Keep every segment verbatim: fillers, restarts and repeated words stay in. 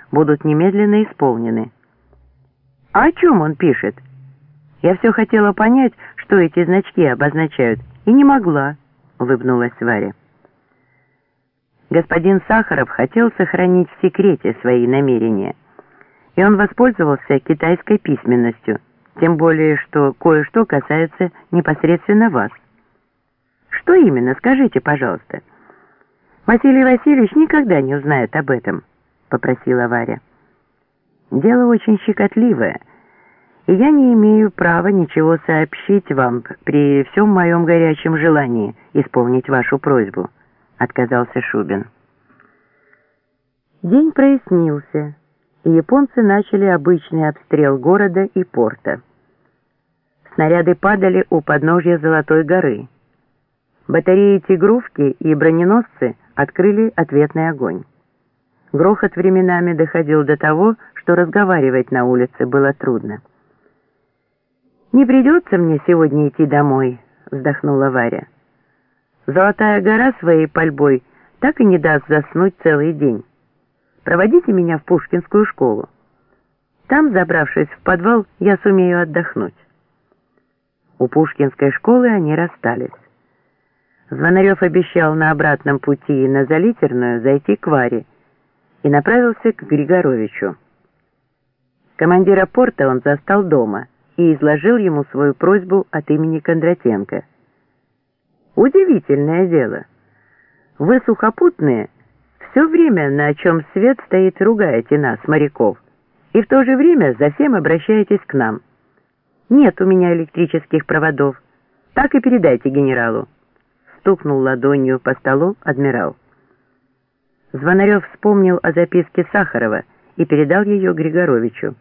будут немедленно исполнены». «А о чем он пишет?» «Я все хотела понять, что эти значки обозначают, и не могла», — улыбнулась Варя. Господин Сахаров хотел сохранить в секрете свои намерения, и он воспользовался китайской письменностью, тем более, что кое-что касается непосредственно вас. «Что именно, скажите, пожалуйста». «Василий Васильевич никогда не узнает об этом», — попросила Варя. «Дело очень щекотливое, и я не имею права ничего сообщить вам при всем моем горячем желании исполнить вашу просьбу», — отказался Шубин. День прояснился, и японцы начали обычный обстрел города и порта. Снаряды падали у подножья Золотой горы. Батареи «Тигровки» и броненосцы открыли ответный огонь. Грохот временами доходил до того, что разговаривать на улице было трудно. «Не придется мне сегодня идти домой», — вздохнула Варя. «Золотая гора своей пальбой так и не даст заснуть целый день. Проводите меня в Пушкинскую школу. Там, забравшись в подвал, я сумею отдохнуть». У Пушкинской школы они расстались. Звонарев обещал на обратном пути на Залитерную зайти к Варе и направился к Григоровичу. Командира порта он застал дома и изложил ему свою просьбу от имени Кондратенко. «Удивительное дело. Вы, сухопутные, все время, на чем свет стоит, ругаете нас, моряков, и в то же время за всем обращаетесь к нам. Нет у меня электрических проводов. Так и передайте генералу», — стукнул ладонью по столу адмирал. Звонарев вспомнил о записке Сахарова и передал ее Григоровичу.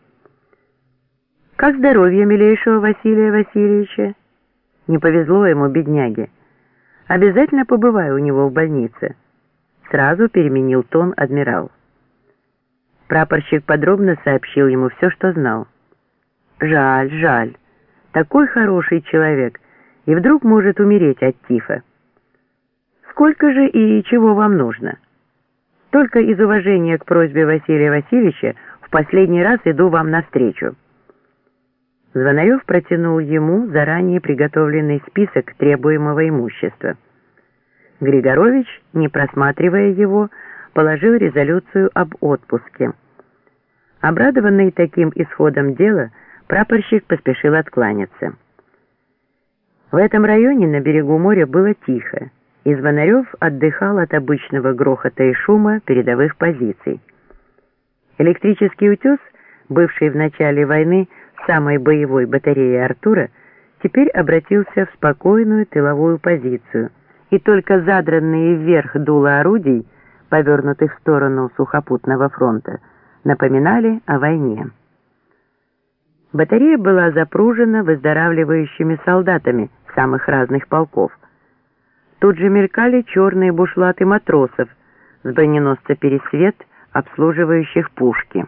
«Как здоровье милейшего Василия Васильевича?» «Не повезло ему, бедняге. Обязательно побываю у него в больнице», — сразу переменил тон адмирал. Прапорщик подробно сообщил ему все, что знал. «Жаль, жаль. Такой хороший человек, и вдруг может умереть от тифа. Сколько же и чего вам нужно? Только из уважения к просьбе Василия Васильевича в последний раз иду вам навстречу». Звонарев протянул ему заранее приготовленный список требуемого имущества. Григорович, не просматривая его, положил резолюцию об отпуске. Обрадованный таким исходом дела, прапорщик поспешил откланяться. В этом районе на берегу моря было тихо, и Звонарев отдыхал от обычного грохота и шума передовых позиций. Электрический утес, бывший в начале войны самой боевой батареей Артура, теперь обратился в спокойную тыловую позицию, и только задранные вверх дула орудий, повернутых в сторону сухопутного фронта, напоминали о войне. Батарея была запружена выздоравливающими солдатами самых разных полков. Тут же мелькали черные бушлаты матросов с броненосца «Пересвет», обслуживающих пушки.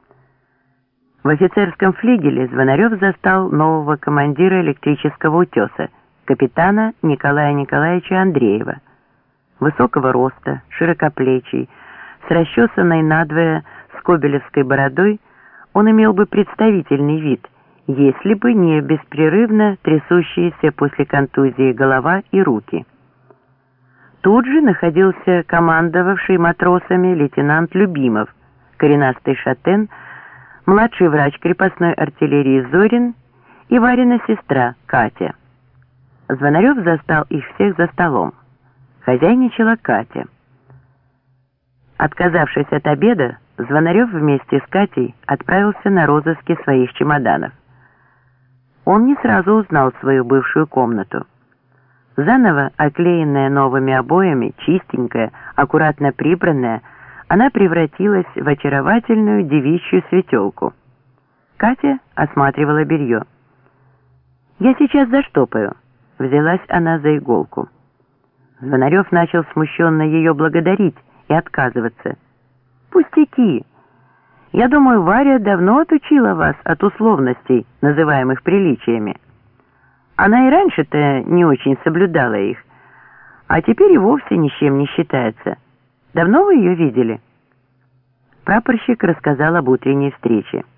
В офицерском флигеле Звонарев застал нового командира электрического утеса, капитана Николая Николаевича Андреева. Высокого роста, широкоплечий, с расчесанной надвое скобелевской бородой, он имел бы представительный вид, если бы не беспрерывно трясущиеся после контузии голова и руки. Тут же находился командовавший матросами лейтенант Любимов, коренастый шатен, младший врач крепостной артиллерии Зорин и Варина сестра Катя. Звонарев застал их всех за столом. Хозяйничала Катя. Отказавшись от обеда, Звонарев вместе с Катей отправился на розыски своих чемоданов. Он не сразу узнал свою бывшую комнату. Заново оклеенная новыми обоями, чистенькая, аккуратно прибранная, она превратилась в очаровательную девичью светелку. Катя осматривала белье. «Я сейчас заштопаю», — взялась она за иголку. Звонарев начал смущенно ее благодарить и отказываться. «Пустяки! Я думаю, Варя давно отучила вас от условностей, называемых приличиями. Она и раньше-то не очень соблюдала их, а теперь и вовсе ни с чем не считается. Давно вы ее видели?» Прапорщик рассказал об утренней встрече.